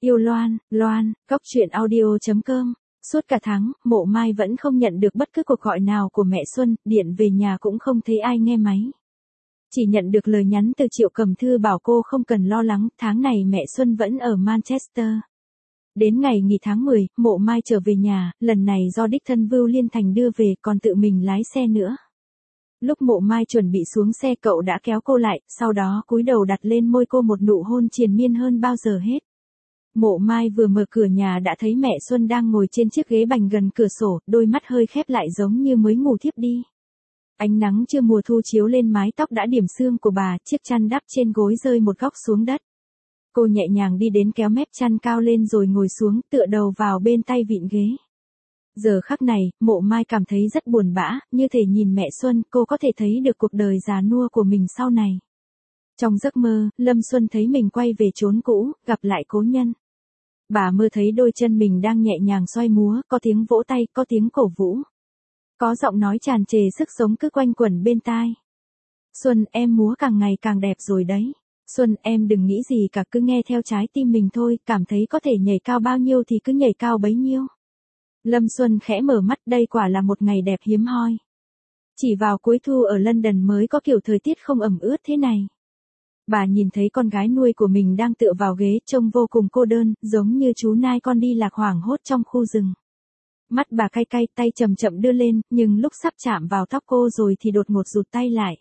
Yêu Loan, Loan, Góc Chuyện Audio.com. Suốt cả tháng, Mộ Mai vẫn không nhận được bất cứ cuộc gọi nào của mẹ Xuân, điện về nhà cũng không thấy ai nghe máy. Chỉ nhận được lời nhắn từ Triệu Cầm Thư bảo cô không cần lo lắng, tháng này mẹ Xuân vẫn ở Manchester. Đến ngày nghỉ tháng 10, Mộ Mai trở về nhà, lần này do đích thân Vưu Liên Thành đưa về còn tự mình lái xe nữa. Lúc Mộ Mai chuẩn bị xuống xe cậu đã kéo cô lại, sau đó cúi đầu đặt lên môi cô một nụ hôn triền miên hơn bao giờ hết. Mộ Mai vừa mở cửa nhà đã thấy mẹ Xuân đang ngồi trên chiếc ghế bành gần cửa sổ, đôi mắt hơi khép lại giống như mới ngủ thiếp đi. Ánh nắng trưa mùa thu chiếu lên mái tóc đã điểm xương của bà, chiếc chăn đắp trên gối rơi một góc xuống đất. Cô nhẹ nhàng đi đến kéo mép chăn cao lên rồi ngồi xuống, tựa đầu vào bên tay vịn ghế. Giờ khắc này, Mộ Mai cảm thấy rất buồn bã, như thể nhìn mẹ Xuân, cô có thể thấy được cuộc đời già nua của mình sau này. Trong giấc mơ, Lâm Xuân thấy mình quay về chốn cũ, gặp lại cố nhân. Bà mơ thấy đôi chân mình đang nhẹ nhàng xoay múa, có tiếng vỗ tay, có tiếng cổ vũ. Có giọng nói tràn trề sức sống cứ quanh quẩn bên tai. Xuân, em múa càng ngày càng đẹp rồi đấy. Xuân, em đừng nghĩ gì cả, cứ nghe theo trái tim mình thôi, cảm thấy có thể nhảy cao bao nhiêu thì cứ nhảy cao bấy nhiêu. Lâm Xuân khẽ mở mắt, đây quả là một ngày đẹp hiếm hoi. Chỉ vào cuối thu ở London mới có kiểu thời tiết không ẩm ướt thế này. Bà nhìn thấy con gái nuôi của mình đang tựa vào ghế, trông vô cùng cô đơn, giống như chú nai con đi lạc hoảng hốt trong khu rừng. Mắt bà cay cay, tay chậm chậm đưa lên, nhưng lúc sắp chạm vào tóc cô rồi thì đột ngột rụt tay lại.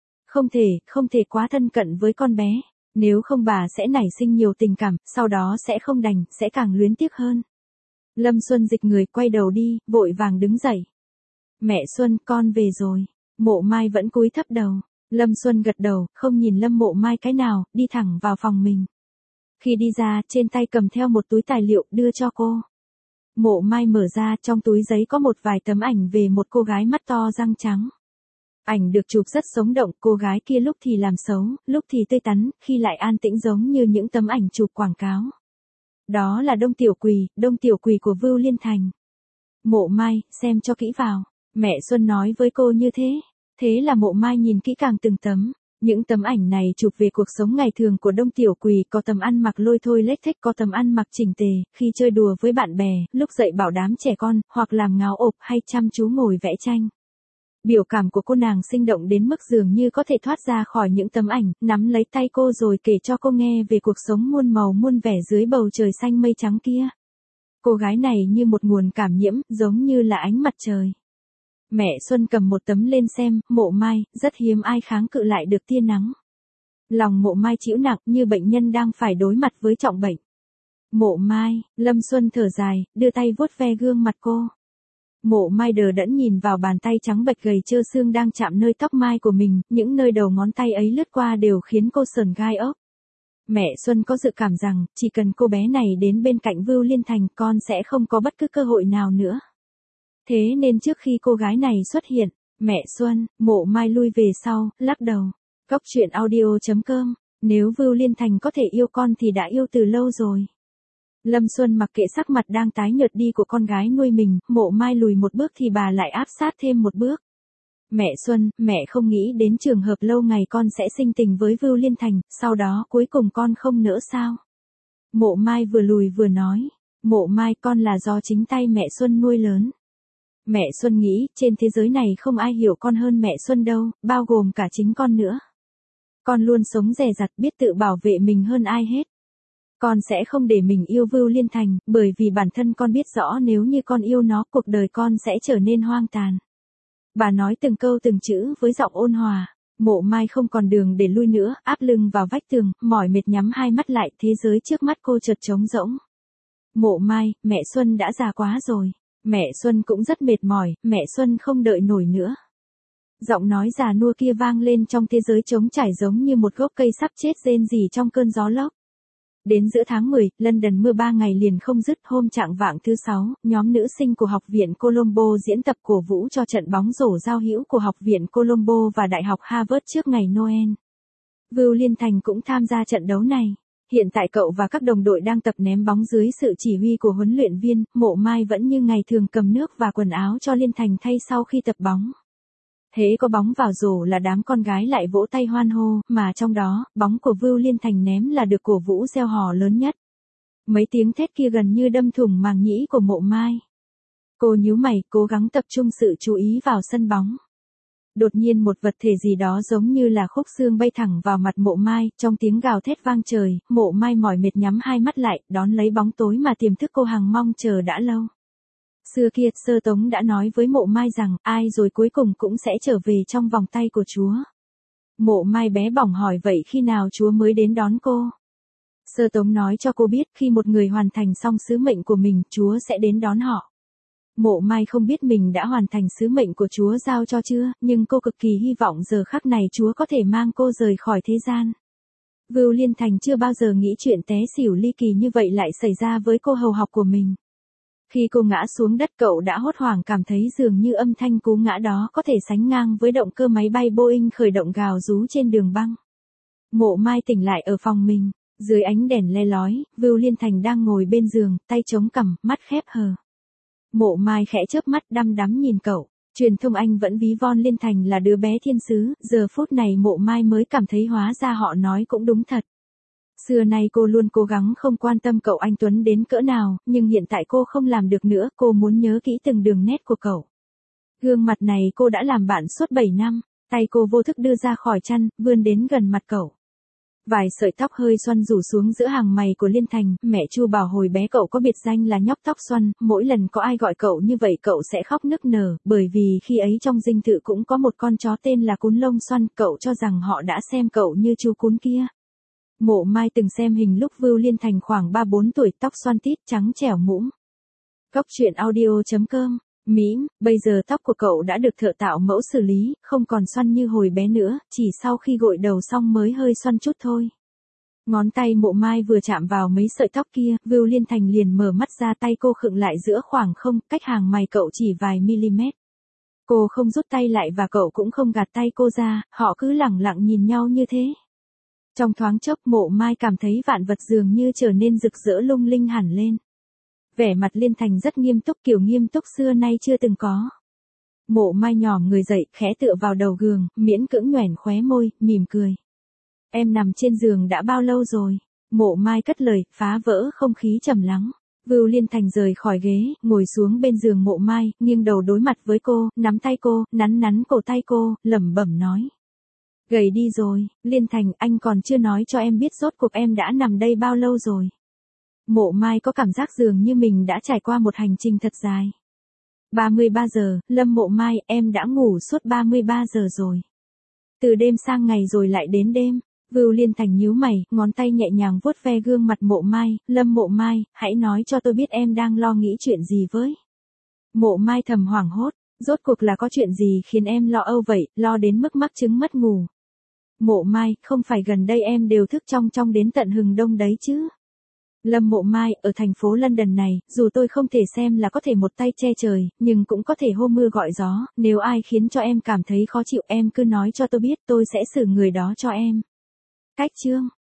Không thể quá thân cận với con bé, nếu không bà sẽ nảy sinh nhiều tình cảm, sau đó sẽ không đành, sẽ càng luyến tiếc hơn. Lâm Xuân dịch người quay đầu đi, vội vàng đứng dậy. Mẹ Xuân, con về rồi. Mộ Mai vẫn cúi thấp đầu. Lâm Xuân gật đầu, không nhìn Lâm Mộ Mai cái nào, đi thẳng vào phòng mình. Khi đi ra, trên tay cầm theo một túi tài liệu, đưa cho cô. Mộ Mai mở ra, trong túi giấy có một vài tấm ảnh về một cô gái mắt to răng trắng. Ảnh được chụp rất sống động, cô gái kia lúc thì làm xấu, lúc thì tươi tắn, khi lại an tĩnh giống như những tấm ảnh chụp quảng cáo. Đó là Đông Tiểu Quỳ của Vưu Liên Thành. Mộ Mai, xem cho kỹ vào. Mẹ Xuân nói với cô như thế. Thế là Mộ Mai nhìn kỹ càng từng tấm. Những tấm ảnh này chụp về cuộc sống ngày thường của Đông Tiểu Quỳ, có tấm ăn mặc lôi thôi lếch thếch, có tấm ăn mặc chỉnh tề, khi chơi đùa với bạn bè, lúc dạy bảo đám trẻ con, hoặc làm ngáo ộp hay chăm chú ngồi vẽ tranh. Biểu cảm của cô nàng sinh động đến mức dường như có thể thoát ra khỏi những tấm ảnh, nắm lấy tay cô rồi kể cho cô nghe về cuộc sống muôn màu muôn vẻ dưới bầu trời xanh mây trắng kia. Cô gái này như một nguồn cảm nhiễm, giống như là ánh mặt trời. Mẹ Xuân cầm một tấm lên xem, Mộ Mai, rất hiếm ai kháng cự lại được tia nắng. Lòng Mộ Mai chịu nặng như bệnh nhân đang phải đối mặt với trọng bệnh. Mộ Mai, Lâm Xuân thở dài, đưa tay vuốt ve gương mặt cô. Mộ Mai đờ đẫn nhìn vào bàn tay trắng bệch gầy trơ xương đang chạm nơi tóc mai của mình, những nơi đầu ngón tay ấy lướt qua đều khiến cô sởn gai ốc. Mẹ Xuân có dự cảm rằng, chỉ cần cô bé này đến bên cạnh Vưu Liên Thành, con sẽ không có bất cứ cơ hội nào nữa. Thế nên trước khi cô gái này xuất hiện, mẹ Xuân, Mộ Mai lui về sau, lắc đầu. Góc Chuyện Audio.com. Nếu Vưu Liên Thành có thể yêu con thì đã yêu từ lâu rồi. Lâm Xuân mặc kệ sắc mặt đang tái nhợt đi của con gái nuôi mình, Mộ Mai lùi một bước thì bà lại áp sát thêm một bước. Mẹ Xuân, mẹ không nghĩ đến trường hợp lâu ngày con sẽ sinh tình với Vưu Liên Thành, sau đó cuối cùng con không nỡ sao? Mộ Mai vừa lùi vừa nói. Mộ Mai, con là do chính tay mẹ Xuân nuôi lớn. Mẹ Xuân nghĩ, trên thế giới này không ai hiểu con hơn mẹ Xuân đâu, bao gồm cả chính con nữa. Con luôn sống dè dặt, biết tự bảo vệ mình hơn ai hết. Con sẽ không để mình yêu Vưu Liên Thành, bởi vì bản thân con biết rõ nếu như con yêu nó, cuộc đời con sẽ trở nên hoang tàn. Bà nói từng câu từng chữ với giọng ôn hòa. Mộ Mai không còn đường để lui nữa, áp lưng vào vách tường, mỏi mệt nhắm hai mắt lại, thế giới trước mắt cô chợt trống rỗng. Mộ Mai, mẹ Xuân đã già quá rồi. Mẹ Xuân cũng rất mệt mỏi, mẹ Xuân không đợi nổi nữa. Giọng nói già nua kia vang lên trong thế giới trống trải giống như một gốc cây sắp chết rên rỉ trong cơn gió lốc. Đến giữa tháng 10, London mưa 3 ngày liền không dứt, hôm chạng vạng thứ 6, nhóm nữ sinh của Học viện Colombo diễn tập cổ vũ cho trận bóng rổ giao hữu của Học viện Colombo và Đại học Harvard trước ngày Noel. Vưu Liên Thành cũng tham gia trận đấu này. Hiện tại cậu và các đồng đội đang tập ném bóng dưới sự chỉ huy của huấn luyện viên, Mộ Mai vẫn như ngày thường cầm nước và quần áo cho Liên Thành thay sau khi tập bóng. Thế có bóng vào rổ là đám con gái lại vỗ tay hoan hô, mà trong đó, bóng của Vưu Liên Thành ném là được cổ vũ reo hò lớn nhất. Mấy tiếng thét kia gần như đâm thủng màng nhĩ của Mộ Mai. Cô nhíu mày, cố gắng tập trung sự chú ý vào sân bóng. Đột nhiên một vật thể gì đó giống như là khúc xương bay thẳng vào mặt Mộ Mai, trong tiếng gào thét vang trời, Mộ Mai mỏi mệt nhắm hai mắt lại, đón lấy bóng tối mà tiềm thức cô hằng mong chờ đã lâu. Xưa kia, Sơ Tống đã nói với Mộ Mai rằng, ai rồi cuối cùng cũng sẽ trở về trong vòng tay của Chúa. Mộ Mai bé bỏng hỏi vậy khi nào Chúa mới đến đón cô? Sơ Tống nói cho cô biết khi một người hoàn thành xong sứ mệnh của mình, Chúa sẽ đến đón họ. Mộ Mai không biết mình đã hoàn thành sứ mệnh của Chúa giao cho chưa, nhưng cô cực kỳ hy vọng giờ khắc này Chúa có thể mang cô rời khỏi thế gian. Vưu Liên Thành chưa bao giờ nghĩ chuyện té xỉu ly kỳ như vậy lại xảy ra với cô hầu học của mình. Khi cô ngã xuống đất cậu đã hốt hoảng cảm thấy dường như âm thanh cú ngã đó có thể sánh ngang với động cơ máy bay Boeing khởi động gào rú trên đường băng. Mộ Mai tỉnh lại ở phòng mình, dưới ánh đèn le lói, Vưu Liên Thành đang ngồi bên giường, tay chống cằm, mắt khép hờ. Mộ Mai khẽ chớp mắt đăm đắm nhìn cậu, truyền thông Anh vẫn ví von Liên Thành là đứa bé thiên sứ, giờ phút này Mộ Mai mới cảm thấy hóa ra họ nói cũng đúng thật. Xưa nay cô luôn cố gắng không quan tâm cậu anh Tuấn đến cỡ nào, nhưng hiện tại cô không làm được nữa, cô muốn nhớ kỹ từng đường nét của cậu. Gương mặt này cô đã làm bạn suốt 7 năm, tay cô vô thức đưa ra khỏi chăn, vươn đến gần mặt cậu. Vài sợi tóc hơi xoăn rủ xuống giữa hàng mày của Liên Thành, mẹ Chu bảo hồi bé cậu có biệt danh là nhóc tóc xoăn, mỗi lần có ai gọi cậu như vậy cậu sẽ khóc nức nở, bởi vì khi ấy trong dinh thự cũng có một con chó tên là Cún Lông Xoăn, cậu cho rằng họ đã xem cậu như chú cún kia. Mộ Mai từng xem hình lúc Vưu Liên Thành khoảng 3-4 tuổi, tóc xoăn tít, trắng trẻo mũm. Cóc truyện audio.com, mím, bây giờ tóc của cậu đã được thợ tạo mẫu xử lý, không còn xoăn như hồi bé nữa, chỉ sau khi gội đầu xong mới hơi xoăn chút thôi. Ngón tay Mộ Mai vừa chạm vào mấy sợi tóc kia, Vưu Liên Thành liền mở mắt ra, tay cô khựng lại giữa khoảng không, cách hàng mày cậu chỉ vài mm. Cô không rút tay lại và cậu cũng không gạt tay cô ra, họ cứ lẳng lặng nhìn nhau như thế. Trong thoáng chốc Mộ Mai cảm thấy vạn vật dường như trở nên rực rỡ lung linh hẳn lên. Vẻ mặt Liên Thành rất nghiêm túc, kiểu nghiêm túc xưa nay chưa từng có. Mộ Mai nhòm người dậy, khẽ tựa vào đầu giường, miễn cưỡng nhoẻn khóe môi, mỉm cười. Em nằm trên giường đã bao lâu rồi? Mộ Mai cất lời, phá vỡ không khí trầm lắng. Vưu Liên Thành rời khỏi ghế, ngồi xuống bên giường Mộ Mai, nghiêng đầu đối mặt với cô, nắm tay cô, nắn cổ tay cô, lẩm bẩm nói. Gầy đi rồi, Liên Thành, anh còn chưa nói cho em biết rốt cuộc em đã nằm đây bao lâu rồi. Mộ Mai có cảm giác dường như mình đã trải qua một hành trình thật dài. 33 giờ, Lâm Mộ Mai, em đã ngủ suốt 33 giờ rồi. Từ đêm sang ngày rồi lại đến đêm. Vưu Liên Thành nhíu mày, ngón tay nhẹ nhàng vuốt ve gương mặt Mộ Mai, Lâm Mộ Mai, hãy nói cho tôi biết em đang lo nghĩ chuyện gì với. Mộ Mai thầm hoảng hốt, rốt cuộc là có chuyện gì khiến em lo âu vậy, lo đến mức mắc chứng mất ngủ. Mộ Mai, không phải gần đây em đều thức trong đến tận hừng đông đấy chứ. Lâm Mộ Mai, ở thành phố London này, dù tôi không thể xem là có thể một tay che trời, nhưng cũng có thể hô mưa gọi gió, nếu ai khiến cho em cảm thấy khó chịu em cứ nói cho tôi biết, tôi sẽ xử người đó cho em. Cách chương